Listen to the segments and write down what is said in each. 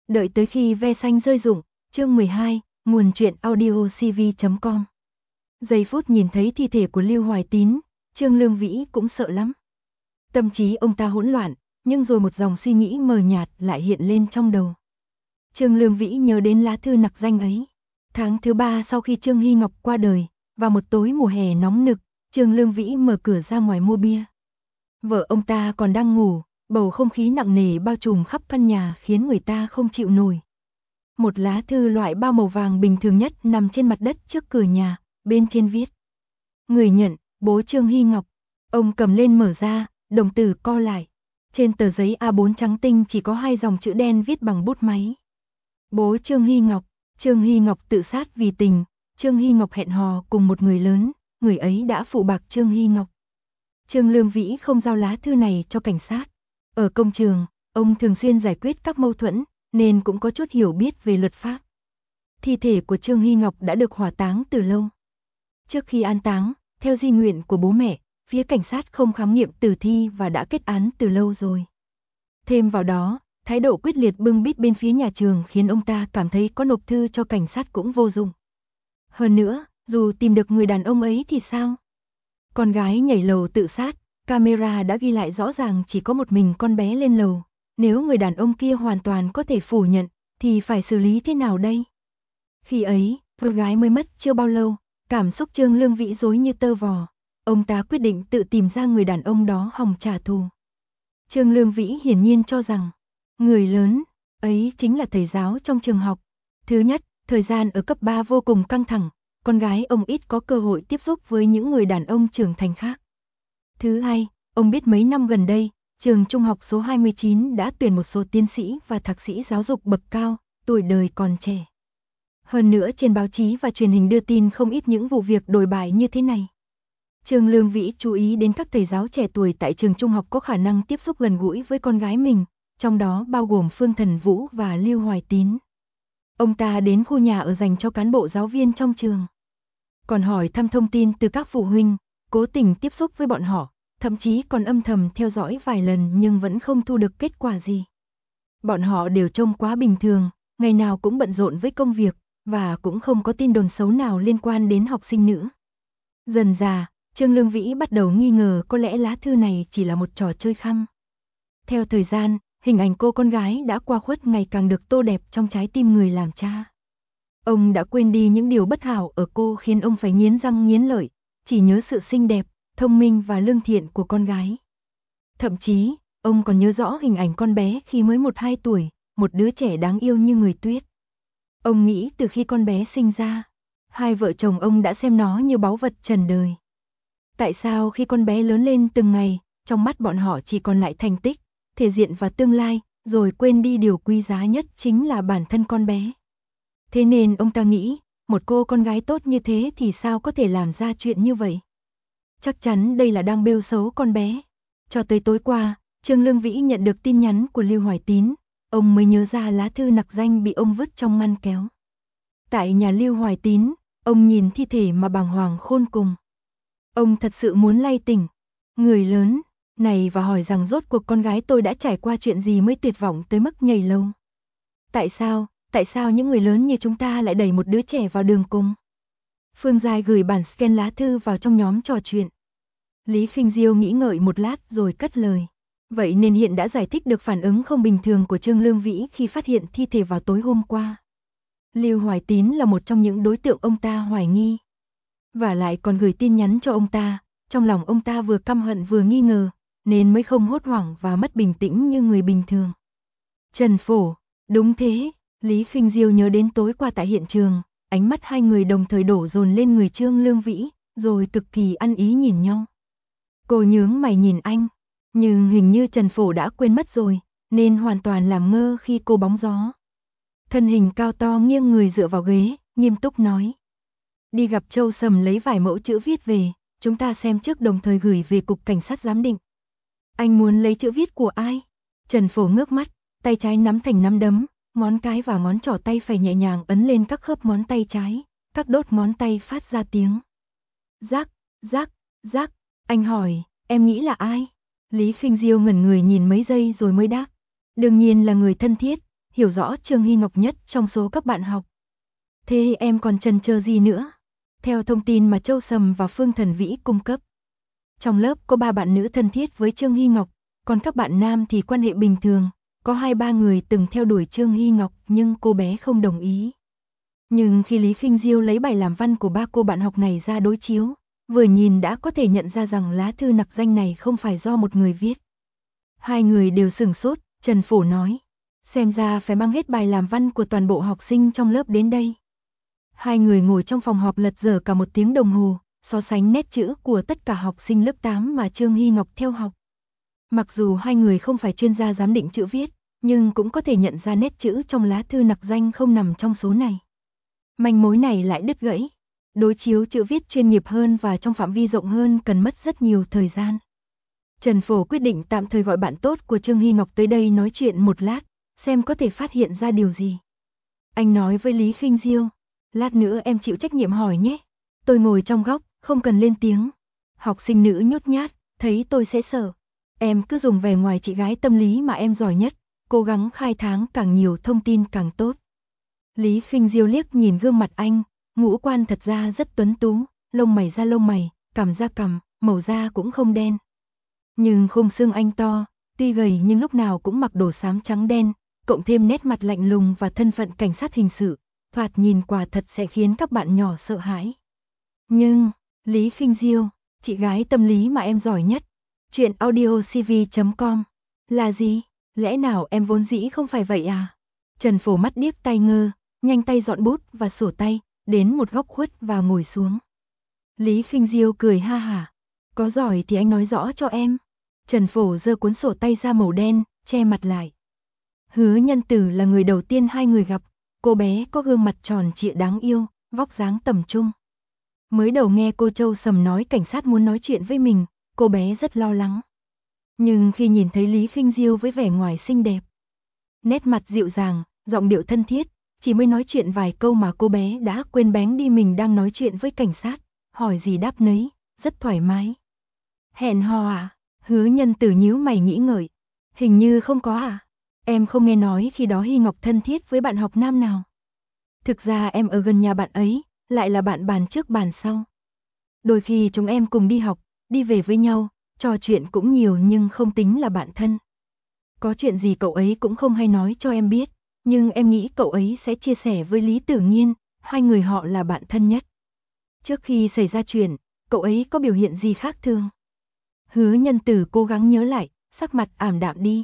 Đợi tới khi ve xanh rơi rụng, chương 12, nguồn truyện audio cv.com. Giây phút nhìn thấy thi thể của Lưu Hoài Tín, Trương Lương Vĩ cũng sợ lắm. Tâm trí ông ta hỗn loạn, nhưng rồi một dòng suy nghĩ mờ nhạt lại hiện lên trong đầu. Trương Lương Vĩ nhớ đến lá thư nặc danh ấy. Tháng thứ 3 sau khi Trương Hy Ngọc qua đời, vào một tối mùa hè nóng nực, Trương Lương Vĩ mở cửa ra ngoài mua bia. Vợ ông ta còn đang ngủ, bầu không khí nặng nề bao trùm khắp căn nhà khiến người ta không chịu nổi. Một lá thư loại bao màu vàng bình thường nhất nằm trên mặt đất trước cửa nhà, bên trên viết: người nhận, bố Trương Hy Ngọc. Ông cầm lên mở ra, đồng tử co lại. Trên tờ giấy A4 trắng tinh chỉ có 2 dòng chữ đen viết bằng bút máy. Bố Trương Hy Ngọc. Trương Hy Ngọc tự sát vì tình. Trương Hy Ngọc hẹn hò cùng một người lớn, người ấy đã phụ bạc Trương Hy Ngọc. Trương Lương Vĩ không giao lá thư này cho cảnh sát. Ở công trường, ông thường xuyên giải quyết các mâu thuẫn, nên cũng có chút hiểu biết về luật pháp. Thi thể của Trương Hy Ngọc đã được hỏa táng từ lâu. Trước khi an táng, theo di nguyện của bố mẹ, phía cảnh sát không khám nghiệm tử thi và đã kết án từ lâu rồi. Thêm vào đó, thái độ quyết liệt bưng bít bên phía nhà trường khiến ông ta cảm thấy có nộp thư cho cảnh sát cũng vô dụng. Hơn nữa, dù tìm được người đàn ông ấy thì sao? Con gái nhảy lầu tự sát, camera đã ghi lại rõ ràng chỉ có một mình con bé lên lầu. Nếu người đàn ông kia hoàn toàn có thể phủ nhận, thì phải xử lý thế nào đây? Khi ấy, cô gái mới mất chưa bao lâu, cảm xúc Trương Lương Vĩ rối như tơ vò. Ông ta quyết định tự tìm ra người đàn ông đó hòng trả thù. Trương Lương Vĩ hiển nhiên cho rằng, người lớn ấy chính là thầy giáo trong trường học. Thứ nhất, thời gian ở cấp 3 vô cùng căng thẳng, con gái ông ít có cơ hội tiếp xúc với những người đàn ông trưởng thành khác. Thứ hai, ông biết mấy năm gần đây, trường trung học số 29 đã tuyển một số tiến sĩ và thạc sĩ giáo dục bậc cao, tuổi đời còn trẻ. Hơn nữa trên báo chí và truyền hình đưa tin không ít những vụ việc đồi bại như thế này. Trương Lương Vĩ chú ý đến các thầy giáo trẻ tuổi tại trường trung học có khả năng tiếp xúc gần gũi với con gái mình, trong đó bao gồm Phương Thần Vũ và Lưu Hoài Tín. Ông ta đến khu nhà ở dành cho cán bộ giáo viên trong trường. Còn hỏi thăm thông tin từ các phụ huynh, cố tình tiếp xúc với bọn họ, thậm chí còn âm thầm theo dõi vài lần nhưng vẫn không thu được kết quả gì. Bọn họ đều trông quá bình thường, ngày nào cũng bận rộn với công việc, và cũng không có tin đồn xấu nào liên quan đến học sinh nữ. Dần dà, Trương Lương Vĩ bắt đầu nghi ngờ có lẽ lá thư này chỉ là một trò chơi khăm. Theo thời gian, hình ảnh cô con gái đã qua khuất ngày càng được tô đẹp trong trái tim người làm cha. Ông đã quên đi những điều bất hảo ở cô khiến ông phải nghiến răng nghiến lợi, chỉ nhớ sự xinh đẹp, thông minh và lương thiện của con gái. Thậm chí, ông còn nhớ rõ hình ảnh con bé khi mới 1-2 tuổi, một đứa trẻ đáng yêu như người tuyết. Ông nghĩ từ khi con bé sinh ra, hai vợ chồng ông đã xem nó như báu vật trần đời. Tại sao khi con bé lớn lên từng ngày, trong mắt bọn họ chỉ còn lại thành tích, thể diện và tương lai, rồi quên đi điều quý giá nhất chính là bản thân con bé. Thế nên ông ta nghĩ, một cô con gái tốt như thế thì sao có thể làm ra chuyện như vậy? Chắc chắn đây là đang bêu xấu con bé. Cho tới tối qua, Trương Lương Vĩ nhận được tin nhắn của Lưu Hoài Tín, ông mới nhớ ra lá thư nặc danh bị ông vứt trong ngăn kéo. Tại nhà Lưu Hoài Tín, ông nhìn thi thể mà bàng hoàng khôn cùng. Ông thật sự muốn lay tỉnh người lớn này và hỏi rằng rốt cuộc con gái tôi đã trải qua chuyện gì mới tuyệt vọng tới mức nhảy lầu. Tại sao những người lớn như chúng ta lại đẩy một đứa trẻ vào đường cùng? Phương Giai gửi bản scan lá thư vào trong nhóm trò chuyện. Lý Khinh Diêu nghĩ ngợi một lát rồi cất lời. Vậy nên hiện đã giải thích được phản ứng không bình thường của Trương Lương Vĩ khi phát hiện thi thể vào tối hôm qua. Lưu Hoài Tín là một trong những đối tượng ông ta hoài nghi. Và lại còn gửi tin nhắn cho ông ta, trong lòng ông ta vừa căm hận vừa nghi ngờ, nên mới không hốt hoảng và mất bình tĩnh như người bình thường. Trần Phổ, đúng thế, Lý Khinh Diêu nhớ đến tối qua tại hiện trường, ánh mắt hai người đồng thời đổ dồn lên người Trương Lương Vĩ, rồi cực kỳ ăn ý nhìn nhau. Cô nhướng mày nhìn anh, nhưng hình như Trần Phổ đã quên mất rồi, nên hoàn toàn làm ngơ khi cô bóng gió. Thân hình cao to nghiêng người dựa vào ghế, nghiêm túc nói. Đi gặp Châu Sầm lấy vài mẫu chữ viết về, chúng ta xem trước đồng thời gửi về cục cảnh sát giám định. Anh muốn lấy chữ viết của ai? Trần Phổ ngước mắt, tay trái nắm thành nắm đấm, ngón cái và ngón trỏ tay phải nhẹ nhàng ấn lên các khớp ngón tay trái, các đốt ngón tay phát ra tiếng. Rắc, rắc, rắc, anh hỏi, em nghĩ là ai? Lý Khinh Diêu ngẩn người nhìn mấy giây rồi mới đáp. Đương nhiên là người thân thiết, hiểu rõ Trương Hy Ngọc nhất trong số các bạn học. Thế em còn chần chờ gì nữa? Theo thông tin mà Châu Sầm và Phương Thần Vĩ cung cấp, trong lớp có 3 bạn nữ thân thiết với Trương Hy Ngọc, còn các bạn nam thì quan hệ bình thường, có 2-3 người từng theo đuổi Trương Hy Ngọc nhưng cô bé không đồng ý. Nhưng khi Lý Khinh Diêu lấy bài làm văn của 3 cô bạn học này ra đối chiếu, vừa nhìn đã có thể nhận ra rằng lá thư nặc danh này không phải do một người viết. Hai người đều sửng sốt, Trần Phổ nói, xem ra phải mang hết bài làm văn của toàn bộ học sinh trong lớp đến đây. Hai người ngồi trong phòng họp lật dở cả 1 tiếng đồng hồ, so sánh nét chữ của tất cả học sinh lớp 8 mà Trương Hy Ngọc theo học. Mặc dù hai người không phải chuyên gia giám định chữ viết, nhưng cũng có thể nhận ra nét chữ trong lá thư nặc danh không nằm trong số này. Manh mối này lại đứt gãy. Đối chiếu chữ viết chuyên nghiệp hơn và trong phạm vi rộng hơn cần mất rất nhiều thời gian. Trần Phổ quyết định tạm thời gọi bạn tốt của Trương Hy Ngọc tới đây nói chuyện một lát, xem có thể phát hiện ra điều gì. Anh nói với Lý Khinh Diêu, lát nữa em chịu trách nhiệm hỏi nhé. Tôi ngồi trong góc, không cần lên tiếng. Học sinh nữ nhút nhát, thấy tôi sẽ sợ. Em cứ dùng vẻ ngoài chị gái tâm lý mà em giỏi nhất, cố gắng khai thác càng nhiều thông tin càng tốt. Lý Khinh Diêu liếc nhìn gương mặt anh, ngũ quan thật ra rất tuấn tú, lông mày ra lông mày, cằm ra cằm, màu da cũng không đen. Nhưng khung xương anh to, tuy gầy nhưng lúc nào cũng mặc đồ xám trắng đen, cộng thêm nét mặt lạnh lùng và thân phận cảnh sát hình sự, thoạt nhìn quả thật sẽ khiến các bạn nhỏ sợ hãi. Nhưng, Lý Khinh Diêu, chị gái tâm lý mà em giỏi nhất, chuyện audiocv.com, là gì? Lẽ nào em vốn dĩ không phải vậy à? Trần Phổ mắt điếc tai ngơ, nhanh tay dọn bút và sổ tay, đến một góc khuất và ngồi xuống. Lý Khinh Diêu cười ha hả, có giỏi thì anh nói rõ cho em. Trần Phổ giơ cuốn sổ tay ra màu đen, che mặt lại. Hứa Nhân Tử là người đầu tiên hai người gặp, cô bé có gương mặt tròn trịa đáng yêu, vóc dáng tầm trung. Mới đầu nghe cô Châu Sầm nói cảnh sát muốn nói chuyện với mình, cô bé rất lo lắng. Nhưng khi nhìn thấy Lý Khinh Diêu với vẻ ngoài xinh đẹp, nét mặt dịu dàng, giọng điệu thân thiết, chỉ mới nói chuyện vài câu mà cô bé đã quên bén đi mình đang nói chuyện với cảnh sát, hỏi gì đáp nấy, rất thoải mái. Hẹn hò à? Hứa Nhân Tử nhíu mày nghĩ ngợi. Hình như không có à? Em không nghe nói khi đó Hy Ngọc thân thiết với bạn học nam nào. Thực ra em ở gần nhà bạn ấy, lại là bạn bàn trước bàn sau. Đôi khi chúng em cùng đi học, đi về với nhau, trò chuyện cũng nhiều nhưng không tính là bạn thân. Có chuyện gì cậu ấy cũng không hay nói cho em biết, nhưng em nghĩ cậu ấy sẽ chia sẻ với Lý Tử Nghiên, hai người họ là bạn thân nhất. Trước khi xảy ra chuyện, cậu ấy có biểu hiện gì khác thường? Hứa Nhân Tử cố gắng nhớ lại, sắc mặt ảm đạm đi.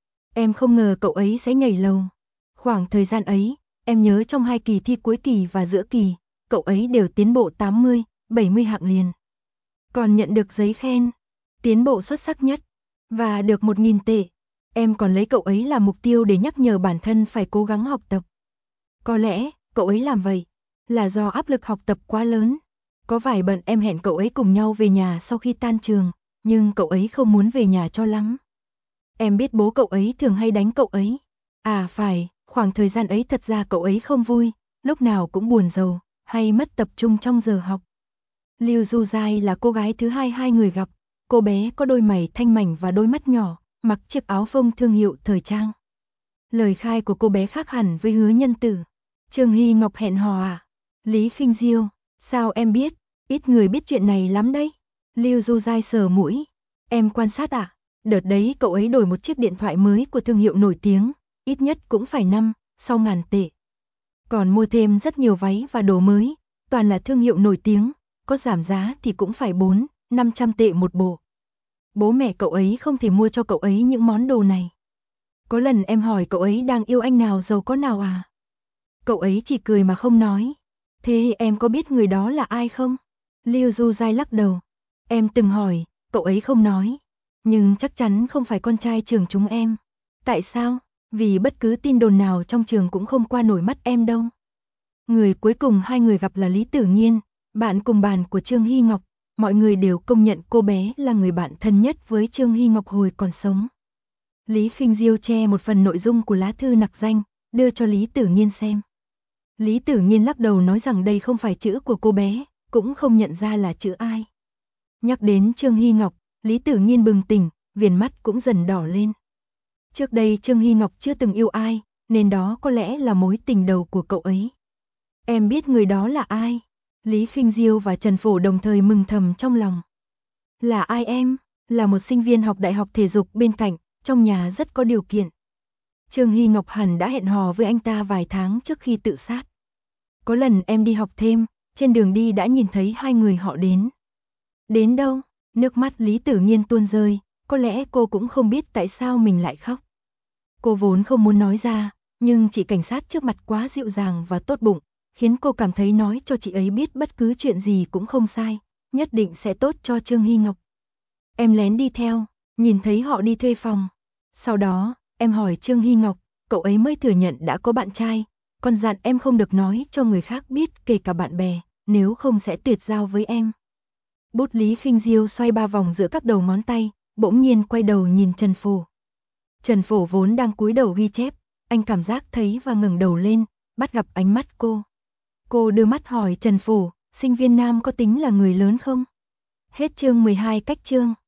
Em không ngờ cậu ấy sẽ nhảy lầu. Khoảng thời gian ấy, em nhớ trong 2 kỳ thi cuối kỳ và giữa kỳ, cậu ấy đều tiến bộ 80, 70 hạng liền. Còn nhận được giấy khen, tiến bộ xuất sắc nhất, và được 1.000 tệ. Em còn lấy cậu ấy làm mục tiêu để nhắc nhở bản thân phải cố gắng học tập. Có lẽ, cậu ấy làm vậy, là do áp lực học tập quá lớn. Có vài bận em hẹn cậu ấy cùng nhau về nhà sau khi tan trường, nhưng cậu ấy không muốn về nhà cho lắm. Em biết bố cậu ấy thường hay đánh cậu ấy. À phải, khoảng thời gian ấy thật ra cậu ấy không vui, lúc nào cũng buồn rầu, hay mất tập trung trong giờ học. Lưu Du Giai là cô gái thứ hai người gặp, cô bé có đôi mày thanh mảnh và đôi mắt nhỏ, mặc chiếc áo phông thương hiệu thời trang. Lời khai của cô bé khác hẳn với Hứa Nhân Tử. Trương Hy Ngọc hẹn hò à? Lý Khinh Diêu, sao em biết? Ít người biết chuyện này lắm đấy. Lưu Du Giai sờ mũi. Em quan sát à? Đợt đấy cậu ấy đổi một chiếc điện thoại mới của thương hiệu nổi tiếng, ít nhất cũng phải 5-6 ngàn tệ. Còn mua thêm rất nhiều váy và đồ mới, toàn là thương hiệu nổi tiếng, có giảm giá thì cũng phải 400-500 tệ một bộ. Bố mẹ cậu ấy không thể mua cho cậu ấy những món đồ này. Có lần em hỏi cậu ấy đang yêu anh nào giàu có nào à? Cậu ấy chỉ cười mà không nói. Thế em có biết người đó là ai không? Lưu Du Giai lắc đầu. Em từng hỏi, cậu ấy không nói. Nhưng chắc chắn không phải con trai trường chúng em. Tại sao? Vì bất cứ tin đồn nào trong trường cũng không qua nổi mắt em đâu. Người cuối cùng hai người gặp là Lý Tử Nghiên, bạn cùng bàn của Trương Hy Ngọc. Mọi người đều công nhận cô bé là người bạn thân nhất với Trương Hy Ngọc hồi còn sống. Lý Khinh Diêu che một phần nội dung của lá thư nặc danh, đưa cho Lý Tử Nghiên xem. Lý Tử Nghiên lắc đầu nói rằng đây không phải chữ của cô bé, cũng không nhận ra là chữ ai. Nhắc đến Trương Hy Ngọc, Lý Tử Nghiên bừng tỉnh, viền mắt cũng dần đỏ lên. Trước đây Trương Hy Ngọc chưa từng yêu ai, nên đó có lẽ là mối tình đầu của cậu ấy. Em biết người đó là ai? Lý Khinh Diêu và Trần Phổ đồng thời mừng thầm trong lòng. Là ai em? Là một sinh viên học đại học thể dục bên cạnh, trong nhà rất có điều kiện. Trương Hy Ngọc hẳn đã hẹn hò với anh ta vài tháng trước khi tự sát. Có lần em đi học thêm, trên đường đi đã nhìn thấy hai người họ đến. Đến đâu? Nước mắt Lý Tử Nghiên tuôn rơi, có lẽ cô cũng không biết tại sao mình lại khóc. Cô vốn không muốn nói ra, nhưng chị cảnh sát trước mặt quá dịu dàng và tốt bụng, khiến cô cảm thấy nói cho chị ấy biết bất cứ chuyện gì cũng không sai, nhất định sẽ tốt cho Trương Hy Ngọc. Em lén đi theo, nhìn thấy họ đi thuê phòng. Sau đó, em hỏi Trương Hy Ngọc, cậu ấy mới thừa nhận đã có bạn trai, còn dặn em không được nói cho người khác biết kể cả bạn bè, nếu không sẽ tuyệt giao với em. Bút Lý Khinh Diêu xoay 3 vòng giữa các đầu ngón tay, bỗng nhiên quay đầu nhìn Trần Phổ. Trần Phổ vốn đang cúi đầu ghi chép, anh cảm giác thấy và ngẩng đầu lên, bắt gặp ánh mắt cô. Cô đưa mắt hỏi Trần Phổ, sinh viên nam có tính là người lớn không? Hết chương 12 cách chương.